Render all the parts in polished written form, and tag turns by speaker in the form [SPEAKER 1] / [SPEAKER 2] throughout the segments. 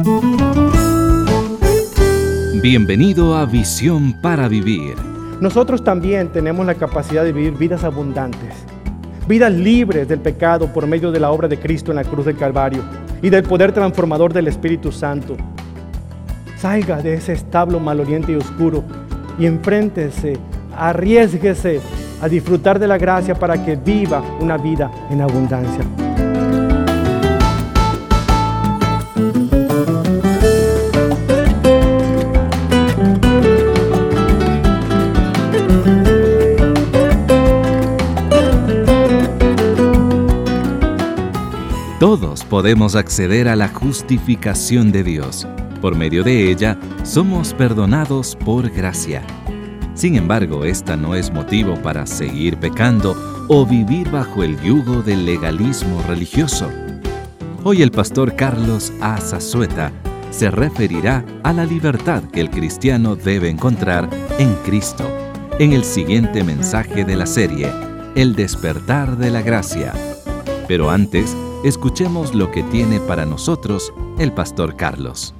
[SPEAKER 1] Bienvenido a Visión para Vivir.
[SPEAKER 2] Nosotros también tenemos la capacidad de vivir vidas abundantes, vidas libres del pecado por medio de la obra de Cristo en la cruz del Calvario y del poder transformador del Espíritu Santo. Salga de ese establo maloliente y oscuro y enfréntese, arriésguese a disfrutar de la gracia para que viva una vida en abundancia.
[SPEAKER 1] Todos podemos acceder a la justificación de Dios. Por medio de ella, somos perdonados por gracia. Sin embargo, esta no es motivo para seguir pecando o vivir bajo el yugo del legalismo religioso. Hoy el pastor Carlos A. Zazueta se referirá a la libertad que el cristiano debe encontrar en Cristo, en el siguiente mensaje de la serie, El despertar de la gracia. Pero antes, escuchemos lo que tiene para nosotros el pastor Carlos.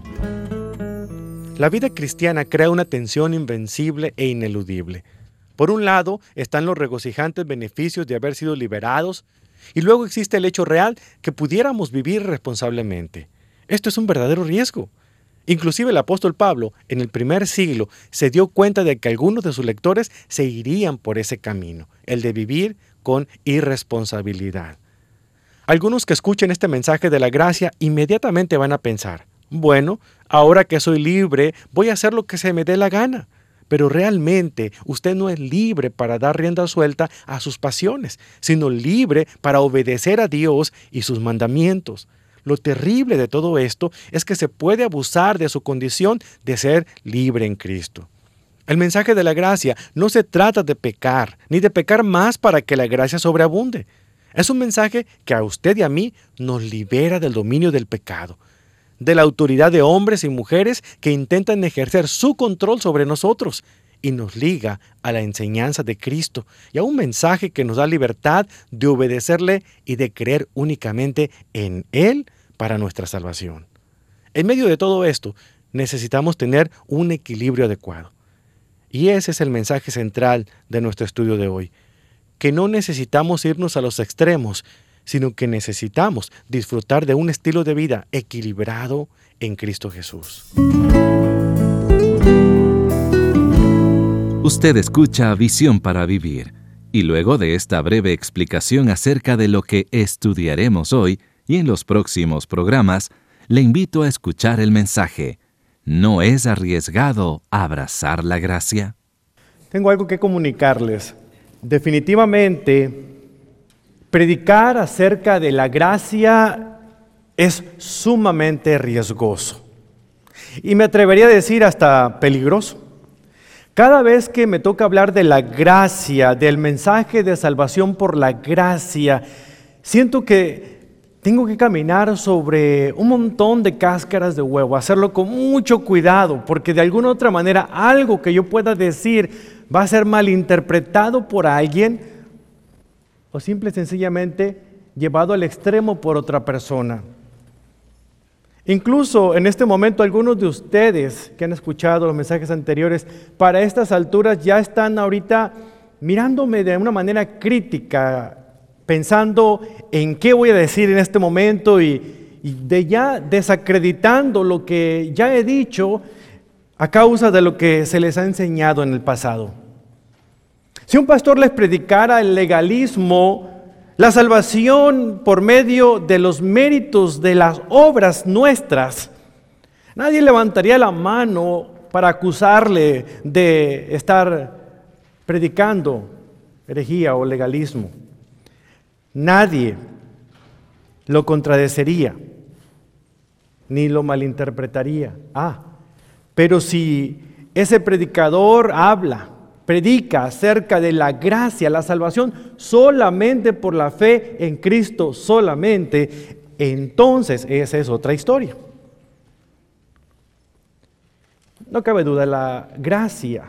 [SPEAKER 2] La vida cristiana crea una tensión invencible e ineludible. Por un lado están los regocijantes beneficios de haber sido liberados, y luego existe el hecho real que pudiéramos vivir responsablemente. Esto es un verdadero riesgo. Inclusive el apóstol Pablo, en el primer siglo, se dio cuenta de que algunos de sus lectores se irían por ese camino, el de vivir con irresponsabilidad. Algunos que escuchen este mensaje de la gracia inmediatamente van a pensar, bueno, ahora que soy libre, voy a hacer lo que se me dé la gana. Pero realmente usted no es libre para dar rienda suelta a sus pasiones, sino libre para obedecer a Dios y sus mandamientos. Lo terrible de todo esto es que se puede abusar de su condición de ser libre en Cristo. El mensaje de la gracia no se trata de pecar, ni de pecar más para que la gracia sobreabunde. Es un mensaje que a usted y a mí nos libera del dominio del pecado, de la autoridad de hombres y mujeres que intentan ejercer su control sobre nosotros, y nos liga a la enseñanza de Cristo y a un mensaje que nos da libertad de obedecerle y de creer únicamente en Él para nuestra salvación. En medio de todo esto, necesitamos tener un equilibrio adecuado. Y ese es el mensaje central de nuestro estudio de hoy. Que no necesitamos irnos a los extremos, sino que necesitamos disfrutar de un estilo de vida equilibrado en Cristo Jesús.
[SPEAKER 1] Usted escucha Visión para Vivir, y luego de esta breve explicación acerca de lo que estudiaremos hoy y en los próximos programas, le invito a escuchar el mensaje. ¿No es arriesgado abrazar la gracia?
[SPEAKER 2] Tengo algo que comunicarles. Definitivamente, predicar acerca de la gracia es sumamente riesgoso. Y me atrevería a decir hasta peligroso. Cada vez que me toca hablar de la gracia, del mensaje de salvación por la gracia, siento que tengo que caminar sobre un montón de cáscaras de huevo, hacerlo con mucho cuidado, porque de alguna u otra manera algo que yo pueda decir va a ser malinterpretado por alguien o simple y sencillamente llevado al extremo por otra persona. Incluso en este momento algunos de ustedes que han escuchado los mensajes anteriores, para estas alturas ya están ahorita mirándome de una manera crítica, pensando en qué voy a decir en este momento y de ya desacreditando lo que ya he dicho a causa de lo que se les ha enseñado en el pasado. Si un pastor les predicara el legalismo, la salvación por medio de los méritos de las obras nuestras, nadie levantaría la mano para acusarle de estar predicando herejía o legalismo. Nadie lo contradeciría, ni lo malinterpretaría. Pero si ese predicador predica acerca de la gracia, la salvación solamente por la fe en Cristo solamente, entonces esa es otra historia. No cabe duda, la gracia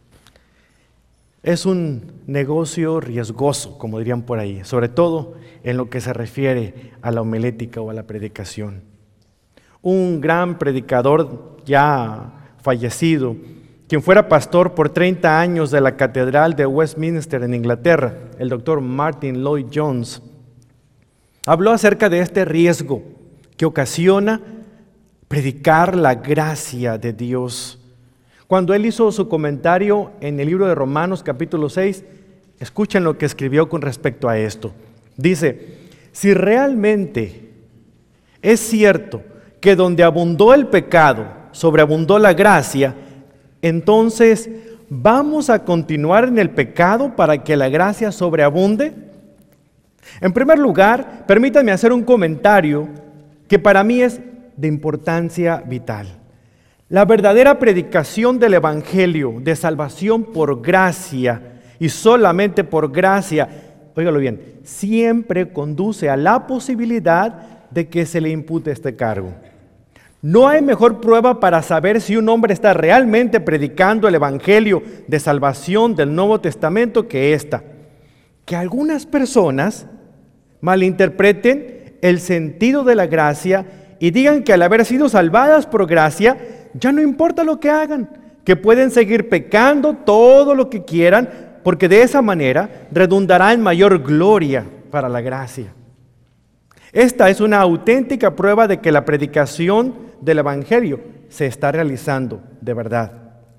[SPEAKER 2] es un negocio riesgoso, como dirían por ahí, sobre todo en lo que se refiere a la homilética o a la predicación. un gran predicador ya fallecido, quien fuera pastor por 30 años de la Catedral de Westminster en Inglaterra, el doctor Martin Lloyd-Jones, habló acerca de este riesgo que ocasiona predicar la gracia de Dios. Cuando él hizo su comentario en el libro de Romanos capítulo 6, escuchen lo que escribió con respecto a esto. Dice, si realmente es cierto que donde abundó el pecado, sobreabundó la gracia, entonces, ¿vamos a continuar en el pecado para que la gracia sobreabunde? En primer lugar, permítanme hacer un comentario que para mí es de importancia vital. La verdadera predicación del Evangelio de salvación por gracia y solamente por gracia, óigalo bien, siempre conduce a la posibilidad de que se le impute este cargo. No hay mejor prueba para saber si un hombre está realmente predicando el Evangelio de salvación del Nuevo Testamento que esta: que algunas personas malinterpreten el sentido de la gracia y digan que al haber sido salvadas por gracia, ya no importa lo que hagan, que pueden seguir pecando todo lo que quieran, porque de esa manera redundará en mayor gloria para la gracia. Esta es una auténtica prueba de que la predicación del Evangelio se está realizando de verdad.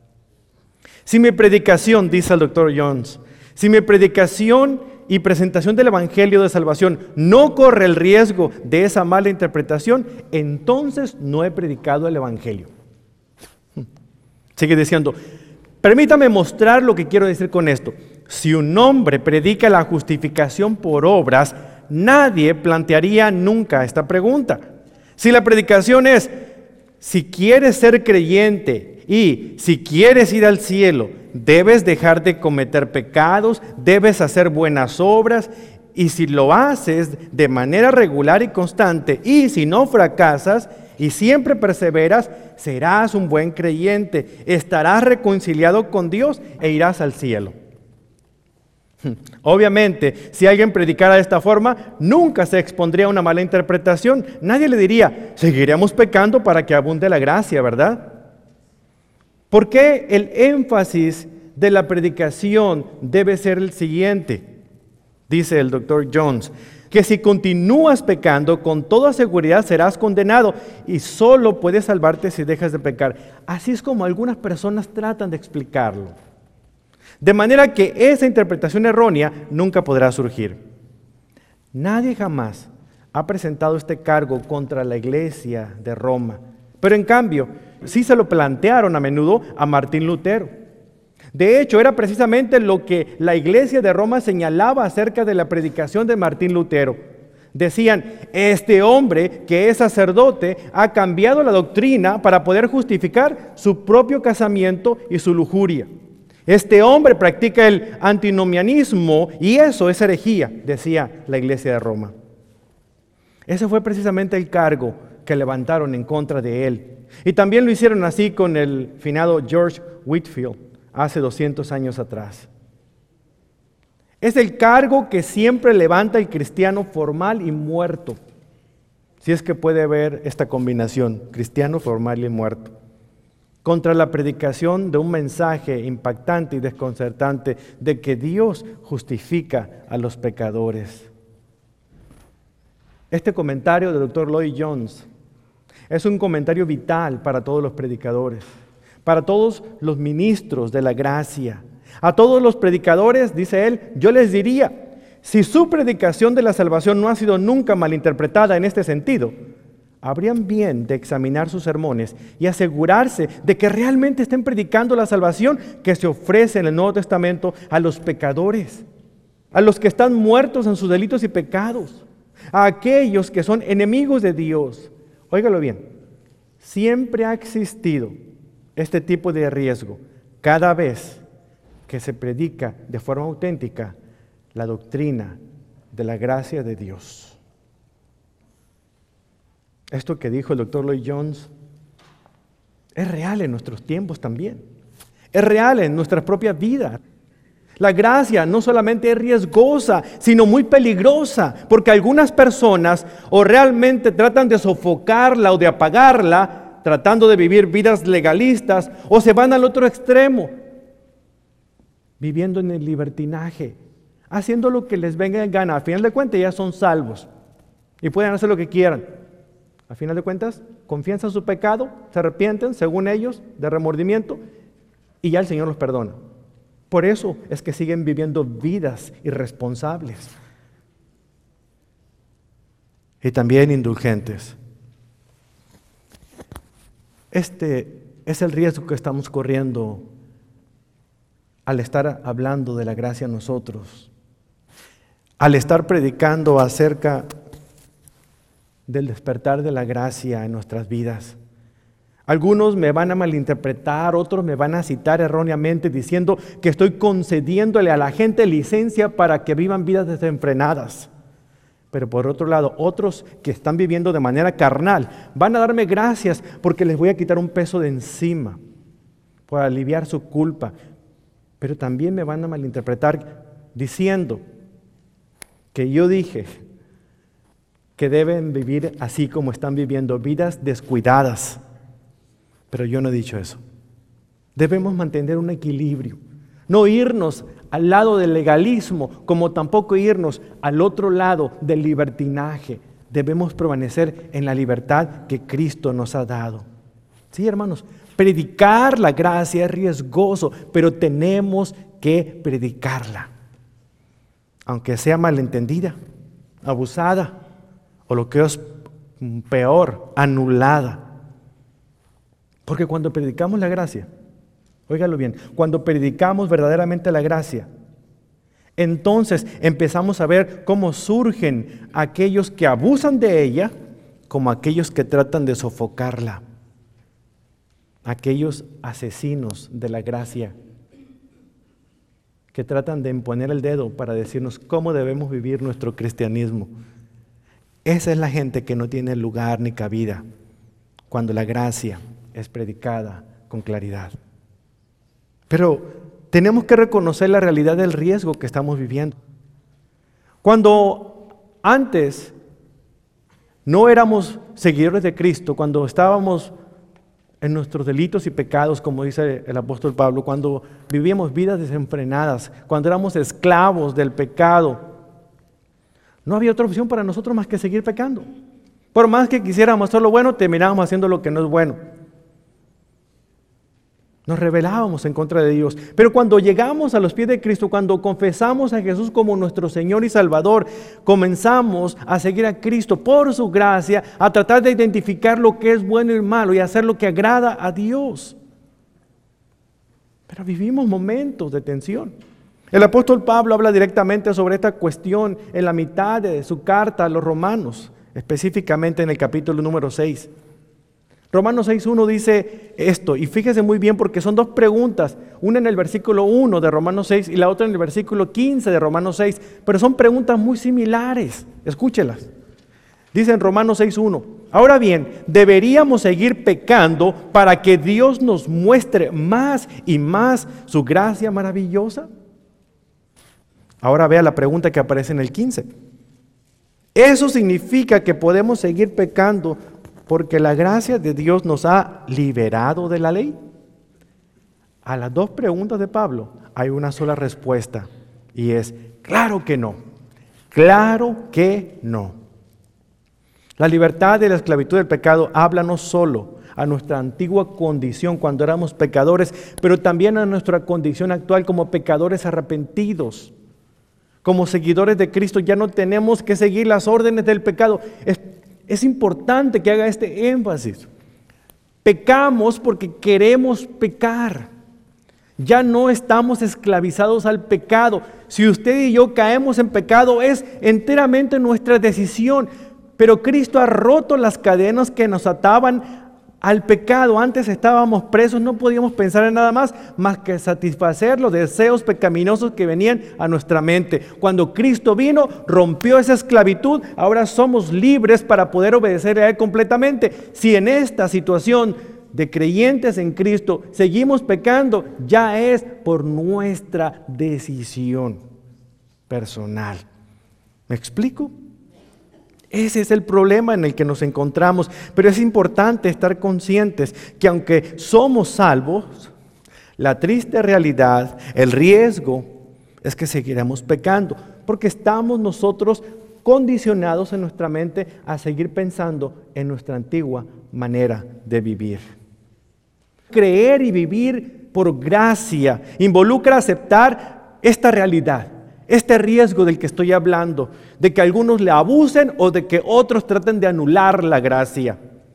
[SPEAKER 2] Si mi predicación, dice el doctor Jones, si mi predicación y presentación del Evangelio de salvación no corre el riesgo de esa mala interpretación, entonces no he predicado el Evangelio. Sigue diciendo, permítame mostrar lo que quiero decir con esto. Si un hombre predica la justificación por obras, nadie plantearía nunca esta pregunta. Si la predicación es, si quieres ser creyente y si quieres ir al cielo, debes dejar de cometer pecados, debes hacer buenas obras, y si lo haces de manera regular y constante, y si no fracasas y siempre perseveras, serás un buen creyente, estarás reconciliado con Dios e irás al cielo. Obviamente, si alguien predicara de esta forma, nunca se expondría a una mala interpretación. Nadie le diría, seguiremos pecando para que abunde la gracia, ¿verdad? ¿Por qué el énfasis de la predicación debe ser el siguiente? Dice el doctor Jones, que si continúas pecando, con toda seguridad serás condenado y solo puedes salvarte si dejas de pecar. Así es como algunas personas tratan de explicarlo. De manera que esa interpretación errónea nunca podrá surgir. Nadie jamás ha presentado este cargo contra la iglesia de Roma, pero en cambio sí se lo plantearon a menudo a Martín Lutero. De hecho, era precisamente lo que la iglesia de Roma señalaba acerca de la predicación de Martín Lutero. Decían, este hombre que es sacerdote ha cambiado la doctrina para poder justificar su propio casamiento y su lujuria. Este hombre practica el antinomianismo y eso es herejía, decía la iglesia de Roma. Ese fue precisamente el cargo que levantaron en contra de él. Y también lo hicieron así con el finado George Whitefield hace 200 años atrás. Es el cargo que siempre levanta el cristiano formal y muerto. Si es que puede ver esta combinación, cristiano formal y muerto, contra la predicación de un mensaje impactante y desconcertante de que Dios justifica a los pecadores. Este comentario del Dr. Lloyd-Jones es un comentario vital para todos los predicadores, para todos los ministros de la gracia. A todos los predicadores, dice él, yo les diría, si su predicación de la salvación no ha sido nunca malinterpretada en este sentido, habrían bien de examinar sus sermones y asegurarse de que realmente estén predicando la salvación que se ofrece en el Nuevo Testamento a los pecadores, a los que están muertos en sus delitos y pecados, a aquellos que son enemigos de Dios. Óigalo bien, siempre ha existido este tipo de riesgo cada vez que se predica de forma auténtica la doctrina de la gracia de Dios. Esto que dijo el doctor Lloyd-Jones es real en nuestros tiempos también. Es real en nuestras propias vidas. La gracia no solamente es riesgosa, sino muy peligrosa, porque algunas personas o realmente tratan de sofocarla o de apagarla, tratando de vivir vidas legalistas, o se van al otro extremo, viviendo en el libertinaje, haciendo lo que les venga en gana. A final de cuentas ya son salvos y pueden hacer lo que quieran. A final de cuentas, confiesan su pecado, se arrepienten, según ellos, de remordimiento, y ya el Señor los perdona. Por eso es que siguen viviendo vidas irresponsables y también indulgentes. Este es el riesgo que estamos corriendo al estar hablando de la gracia a nosotros, al estar predicando acerca del despertar de la gracia en nuestras vidas. Algunos me van a malinterpretar, otros me van a citar erróneamente diciendo que estoy concediéndole a la gente licencia para que vivan vidas desenfrenadas. Pero por otro lado, otros que están viviendo de manera carnal van a darme gracias porque les voy a quitar un peso de encima por aliviar su culpa. Pero también me van a malinterpretar diciendo que yo dije que deben vivir así como están viviendo, vidas descuidadas. Pero yo no he dicho eso. Debemos mantener un equilibrio. No irnos al lado del legalismo, como tampoco irnos al otro lado del libertinaje. Debemos permanecer en la libertad que Cristo nos ha dado. Sí, hermanos, predicar la gracia es riesgoso, pero tenemos que predicarla. Aunque sea malentendida, abusada, o lo que es peor, anulada. Porque cuando predicamos la gracia, óigalo bien, cuando predicamos verdaderamente la gracia, entonces empezamos a ver cómo surgen aquellos que abusan de ella, como aquellos que tratan de sofocarla, aquellos asesinos de la gracia, que tratan de imponer el dedo para decirnos cómo debemos vivir nuestro cristianismo. Esa es la gente que no tiene lugar ni cabida cuando la gracia es predicada con claridad. Pero tenemos que reconocer la realidad del riesgo que estamos viviendo. Cuando antes no éramos seguidores de Cristo, cuando estábamos en nuestros delitos y pecados, como dice el apóstol Pablo, cuando vivíamos vidas desenfrenadas, cuando éramos esclavos del pecado, no había otra opción para nosotros más que seguir pecando. Por más que quisiéramos hacer lo bueno, terminábamos haciendo lo que no es bueno. Nos rebelábamos en contra de Dios. Pero cuando llegamos a los pies de Cristo, cuando confesamos a Jesús como nuestro Señor y Salvador, comenzamos a seguir a Cristo por su gracia, a tratar de identificar lo que es bueno y malo y hacer lo que agrada a Dios. Pero vivimos momentos de tensión. El apóstol Pablo habla directamente sobre esta cuestión en la mitad de su carta a los romanos, específicamente en el capítulo número 6. Romanos 6.1 dice esto, y fíjese muy bien porque son dos preguntas, una en el versículo 1 de Romanos 6 y la otra en el versículo 15 de Romanos 6, pero son preguntas muy similares, escúchelas. Dice en Romanos 6.1, ahora bien, ¿deberíamos seguir pecando para que Dios nos muestre más y más su gracia maravillosa? Ahora vea la pregunta que aparece en el 15. ¿Eso significa que podemos seguir pecando porque la gracia de Dios nos ha liberado de la ley? A las dos preguntas de Pablo hay una sola respuesta y es, claro que no, claro que no. La libertad de la esclavitud del pecado habla no solo a nuestra antigua condición cuando éramos pecadores, pero también a nuestra condición actual como pecadores arrepentidos. Como seguidores de Cristo ya no tenemos que seguir las órdenes del pecado. Es importante que haga este énfasis. Pecamos porque queremos pecar. Ya no estamos esclavizados al pecado. Si usted y yo caemos en pecado es enteramente nuestra decisión. Pero Cristo ha roto las cadenas que nos ataban al pecado. Antes estábamos presos, no podíamos pensar en nada más que satisfacer los deseos pecaminosos que venían a nuestra mente. Cuando Cristo vino, rompió esa esclavitud, ahora somos libres para poder obedecer a Él completamente. Si en esta situación de creyentes en Cristo, seguimos pecando, ya es por nuestra decisión personal. ¿Me explico? Ese es el problema en el que nos encontramos, pero es importante estar conscientes que aunque somos salvos, la triste realidad, el riesgo es que seguiremos pecando, porque estamos nosotros condicionados en nuestra mente a seguir pensando en nuestra antigua manera de vivir. Creer y vivir por gracia involucra aceptar esta realidad, este riesgo del que estoy hablando, de que algunos le abusen o de que otros traten de anular la gracia.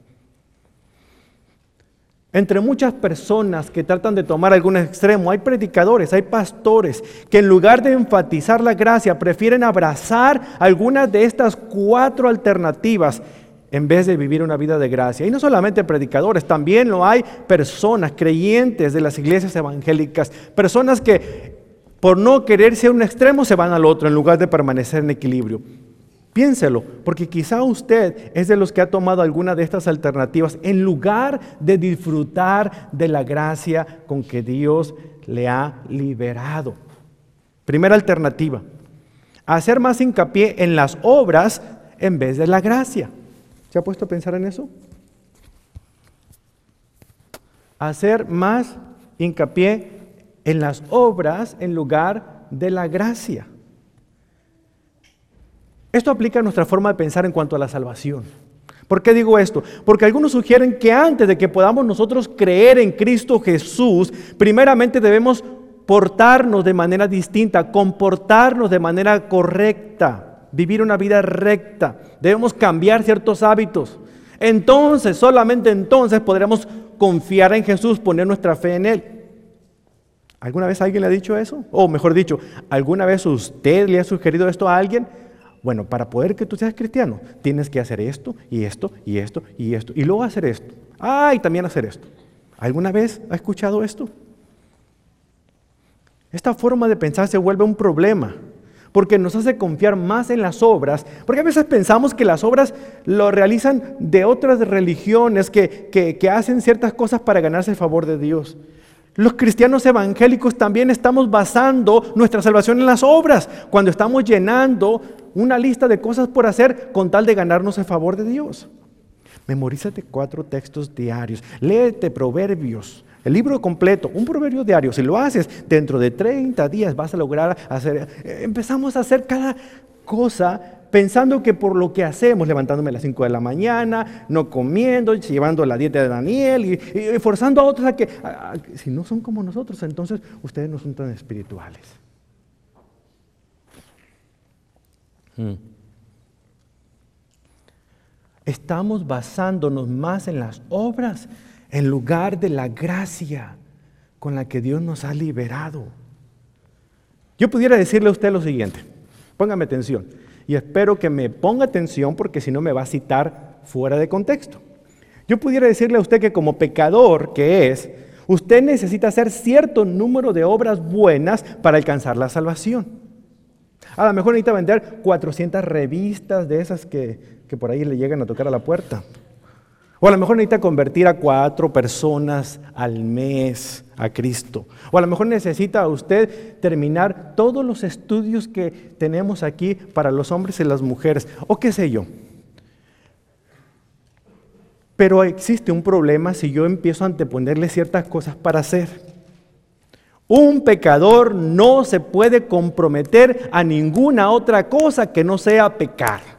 [SPEAKER 2] Entre muchas personas que tratan de tomar algún extremo, hay predicadores, hay pastores que en lugar de enfatizar la gracia prefieren abrazar algunas de estas 4 alternativas en vez de vivir una vida de gracia. Y no solamente predicadores, también lo hay personas creyentes de las iglesias evangélicas, personas que por no quererse a un extremo se van al otro en lugar de permanecer en equilibrio. Piénselo, porque quizá usted es de los que ha tomado alguna de estas alternativas en lugar de disfrutar de la gracia con que Dios le ha liberado. Primera alternativa, hacer más hincapié en las obras en vez de la gracia. ¿Se ha puesto a pensar en eso? Hacer más hincapié en las obras en lugar de la gracia. Esto aplica a nuestra forma de pensar en cuanto a la salvación. ¿Por qué digo esto? Porque algunos sugieren que antes de que podamos nosotros creer en Cristo Jesús, primeramente debemos portarnos de manera distinta, comportarnos de manera correcta, vivir una vida recta. Debemos cambiar ciertos hábitos. Entonces, solamente entonces podremos confiar en Jesús, poner nuestra fe en Él. ¿Alguna vez alguien le ha dicho eso? O mejor dicho, ¿alguna vez usted le ha sugerido esto a alguien? Bueno, para poder que tú seas cristiano, tienes que hacer esto, y esto, y esto, y esto, y luego hacer esto. Y también hacer esto. ¿Alguna vez ha escuchado esto? Esta forma de pensar se vuelve un problema, porque nos hace confiar más en las obras, porque a veces pensamos que las obras lo realizan de otras religiones que hacen ciertas cosas para ganarse el favor de Dios. Los cristianos evangélicos también estamos basando nuestra salvación en las obras, cuando estamos llenando una lista de cosas por hacer con tal de ganarnos el favor de Dios. Memorízate 4 textos diarios, léete Proverbios, el libro completo, un proverbio diario. Si lo haces, dentro de 30 días vas a lograr hacer. Empezamos a hacer cada cosa pensando que por lo que hacemos, levantándome a las 5 de la mañana, no comiendo, llevando la dieta de Daniel y forzando a otros a que, si no son como nosotros, entonces ustedes no son tan espirituales. Estamos basándonos más en las obras en lugar de la gracia con la que Dios nos ha liberado. Yo pudiera decirle a usted lo siguiente, póngame atención. Y espero que me ponga atención porque si no me va a citar fuera de contexto. Yo pudiera decirle a usted que como pecador que es, usted necesita hacer cierto número de obras buenas para alcanzar la salvación. A lo mejor necesita vender 400 revistas de esas que por ahí le llegan a tocar a la puerta. O a lo mejor necesita convertir a 4 personas al mes a Cristo. O a lo mejor necesita usted terminar todos los estudios que tenemos aquí para los hombres y las mujeres. O qué sé yo. Pero existe un problema si yo empiezo a anteponerle ciertas cosas para hacer. Un pecador no se puede comprometer a ninguna otra cosa que no sea pecar.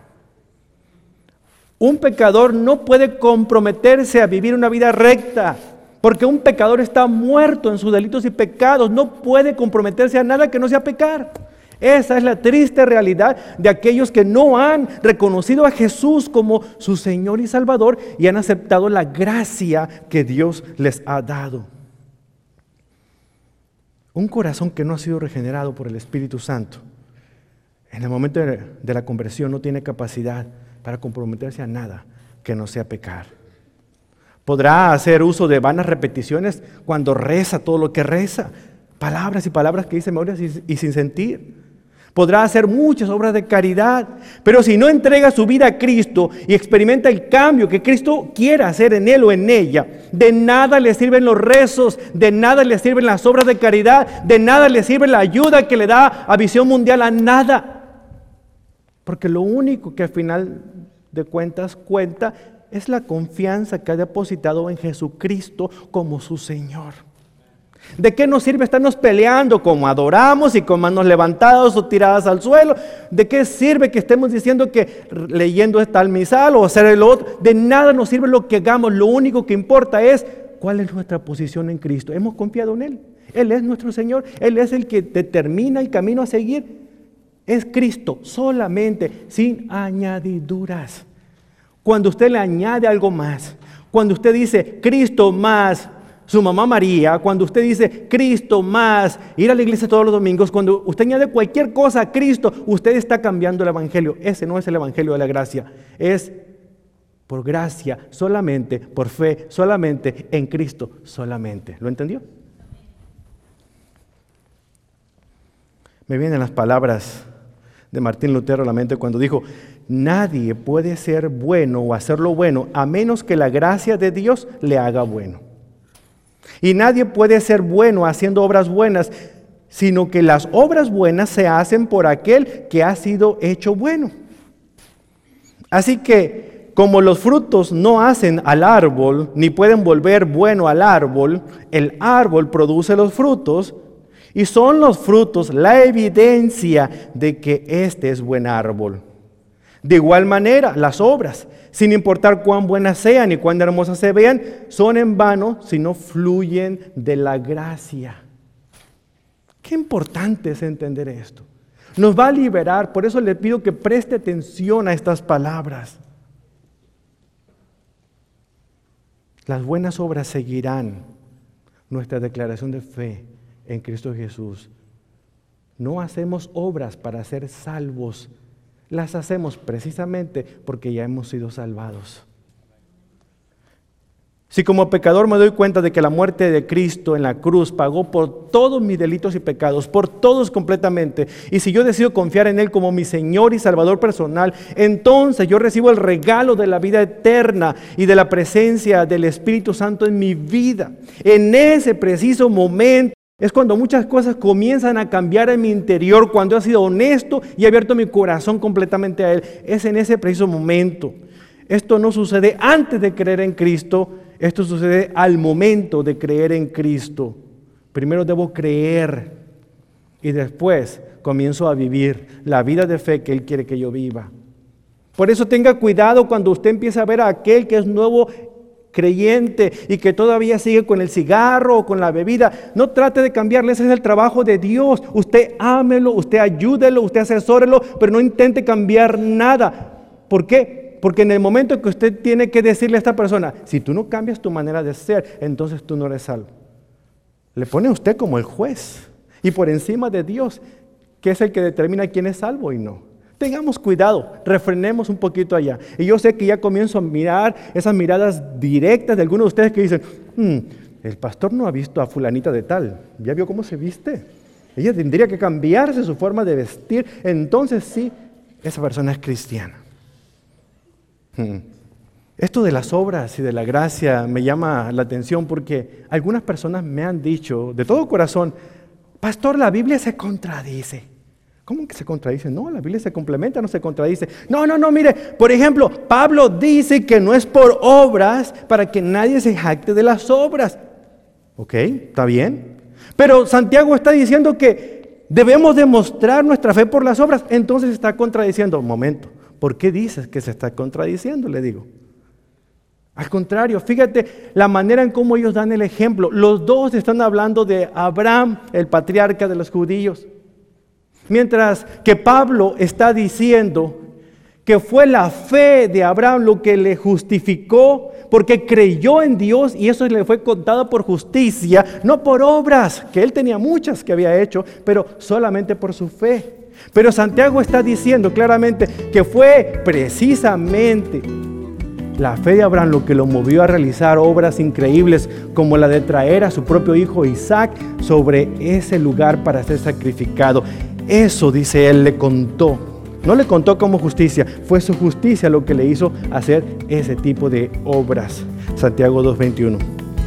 [SPEAKER 2] Un pecador no puede comprometerse a vivir una vida recta, porque un pecador está muerto en sus delitos y pecados, no puede comprometerse a nada que no sea pecar. Esa es la triste realidad de aquellos que no han reconocido a Jesús como su Señor y Salvador y han aceptado la gracia que Dios les ha dado. Un corazón que no ha sido regenerado por el Espíritu Santo, en el momento de la conversión no tiene capacidad para comprometerse a nada que no sea pecar. Podrá hacer uso de vanas repeticiones cuando reza todo lo que reza, palabras y palabras que dice memoria y sin sentir.
[SPEAKER 3] podrá hacer muchas obras de caridad, pero si no entrega su vida a Cristo y experimenta el cambio que Cristo quiere hacer en él o en ella, de nada le sirven los rezos, de nada le sirven las obras de caridad, de nada le sirve la ayuda que le da a Visión Mundial, a nada. Porque lo único que al final de cuentas cuenta es la confianza que ha depositado en Jesucristo como su Señor. ¿De qué nos sirve estarnos peleando como adoramos y con manos levantadas o tiradas al suelo? ¿De qué sirve que estemos diciendo que leyendo tal misal o hacer el otro? De nada nos sirve lo que hagamos. Lo único que importa es cuál es nuestra posición en Cristo. Hemos confiado en Él. Él es nuestro Señor. Él es el que determina el camino a seguir. Es Cristo solamente, sin añadiduras. Cuando usted le añade algo más, cuando usted dice Cristo más su mamá María, cuando usted dice Cristo más ir a la iglesia todos los domingos, cuando usted añade cualquier cosa a Cristo, usted está cambiando el evangelio. Ese no es el evangelio de la gracia, es por gracia solamente, por fe solamente, en Cristo solamente. ¿Lo entendió? Me vienen las palabras de Martín Lutero a la mente cuando dijo: nadie puede ser bueno o hacer lo bueno a menos que la gracia de Dios le haga bueno. Y nadie puede ser bueno haciendo obras buenas, sino que las obras buenas se hacen por aquel que ha sido hecho bueno. Así que, como los frutos no hacen al árbol, ni pueden volver bueno al árbol, el árbol produce los frutos, y son los frutos la evidencia de que este es buen árbol. De igual manera, las obras, sin importar cuán buenas sean y cuán hermosas se vean, son en vano si no fluyen de la gracia. Qué importante es entender esto. Nos va a liberar, por eso le pido que preste atención a estas palabras. Las buenas obras seguirán nuestra declaración de fe en Cristo Jesús. No hacemos obras para ser salvos. Las hacemos precisamente porque ya hemos sido salvados. Si como pecador me doy cuenta de que la muerte de Cristo en la cruz pagó por todos mis delitos y pecados, por todos completamente, y si yo decido confiar en Él como mi Señor y Salvador personal, entonces yo recibo el regalo de la vida eterna y de la presencia del Espíritu Santo en mi vida. En ese preciso momento es cuando muchas cosas comienzan a cambiar en mi interior, cuando he sido honesto y he abierto mi corazón completamente a Él. Es en ese preciso momento. Esto no sucede antes de creer en Cristo, esto sucede al momento de creer en Cristo. Primero debo creer y después comienzo a vivir la vida de fe que Él quiere que yo viva. Por eso tenga cuidado cuando usted empiece a ver a aquel que es nuevo creyente y que todavía sigue con el cigarro o con la bebida. No trate de cambiarle, ese es el trabajo de Dios. Usted ámelo, usted ayúdelo, usted asesórelo, pero no intente cambiar nada. ¿Por qué? Porque en el momento que usted tiene que decirle a esta persona, si tú no cambias tu manera de ser, entonces tú no eres salvo. Le pone a usted como el juez y por encima de Dios, que es el que determina quién es salvo y no. Tengamos cuidado, refrenemos un poquito allá. Y yo sé que ya comienzo a mirar esas miradas directas de algunos de ustedes que dicen, el pastor no ha visto a fulanita de tal, ¿ya vio cómo se viste? Ella tendría que cambiarse su forma de vestir, entonces sí, esa persona es cristiana. Esto de las obras y de la gracia me llama la atención porque algunas personas me han dicho de todo corazón, pastor, la Biblia se contradice. ¿Cómo que se contradice? No, la Biblia se complementa, no se contradice. No, mire, por ejemplo, Pablo dice que no es por obras para que nadie se jacte de las obras. Ok, está bien. Pero Santiago está diciendo que debemos demostrar nuestra fe por las obras. Entonces está contradiciendo. Un momento, ¿por qué dices que se está contradiciendo? Le digo. Al contrario, fíjate la manera en cómo ellos dan el ejemplo. Los dos están hablando de Abraham, el patriarca de los judíos. Mientras que Pablo está diciendo que fue la fe de Abraham lo que le justificó porque creyó en Dios y eso le fue contado por justicia, no por obras, que él tenía muchas que había hecho, pero solamente por su fe. Pero Santiago está diciendo claramente que fue precisamente la fe de Abraham lo que lo movió a realizar obras increíbles como la de traer a su propio hijo Isaac sobre ese lugar para ser sacrificado. Eso, dice él, le contó. No le contó como justicia, fue su justicia lo que le hizo hacer ese tipo de obras. Santiago 2:21.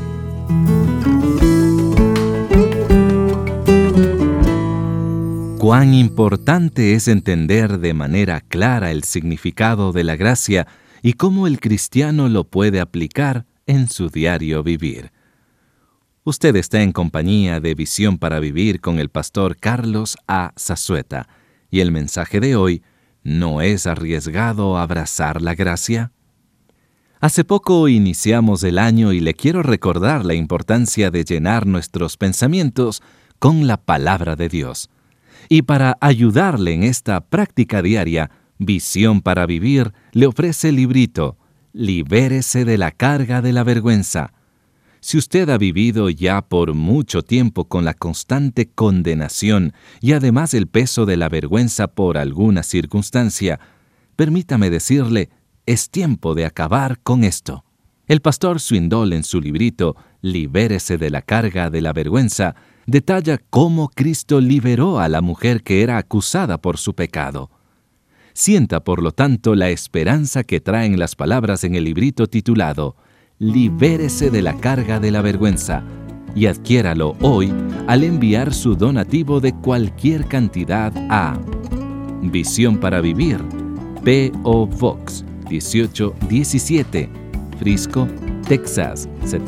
[SPEAKER 1] Cuán importante es entender de manera clara el significado de la gracia y cómo el cristiano lo puede aplicar en su diario vivir. Usted está en compañía de Visión para Vivir con el pastor Carlos A. Zazueta, y el mensaje de hoy: ¿no es arriesgado abrazar la gracia? Hace poco iniciamos el año y le quiero recordar la importancia de llenar nuestros pensamientos con la palabra de Dios. Y para ayudarle en esta práctica diaria, Visión para Vivir le ofrece el librito Libérese de la carga de la vergüenza. Si usted ha vivido ya por mucho tiempo con la constante condenación y además el peso de la vergüenza por alguna circunstancia, permítame decirle, es tiempo de acabar con esto. El pastor Swindoll, en su librito Libérese de la carga de la vergüenza, detalla cómo Cristo liberó a la mujer que era acusada por su pecado. Sienta, por lo tanto, la esperanza que traen las palabras en el librito titulado Libérese de la carga de la vergüenza, y adquiéralo hoy al enviar su donativo de cualquier cantidad a Visión para Vivir, P.O. Box 1817, Frisco, Texas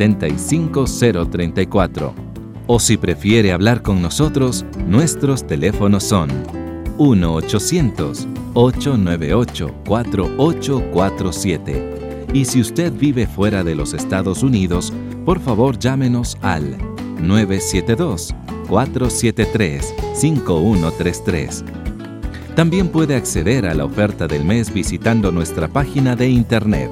[SPEAKER 1] 75034. O si prefiere hablar con nosotros, nuestros teléfonos son 1-800-898-4847. Y si usted vive fuera de los Estados Unidos, por favor llámenos al 972-473-5133. También puede acceder a la oferta del mes visitando nuestra página de internet,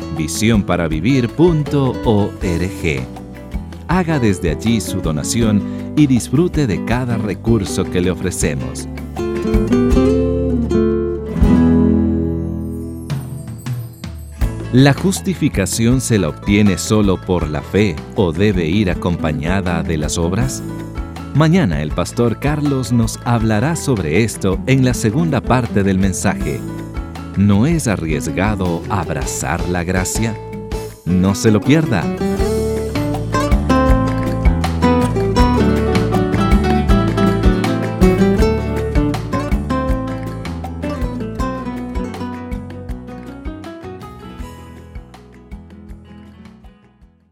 [SPEAKER 1] visionparavivir.org. Haga desde allí su donación y disfrute de cada recurso que le ofrecemos. ¿La justificación se la obtiene solo por la fe o debe ir acompañada de las obras? Mañana el pastor Carlos nos hablará sobre esto en la segunda parte del mensaje. ¿No es arriesgado abrazar la gracia? No se lo pierda.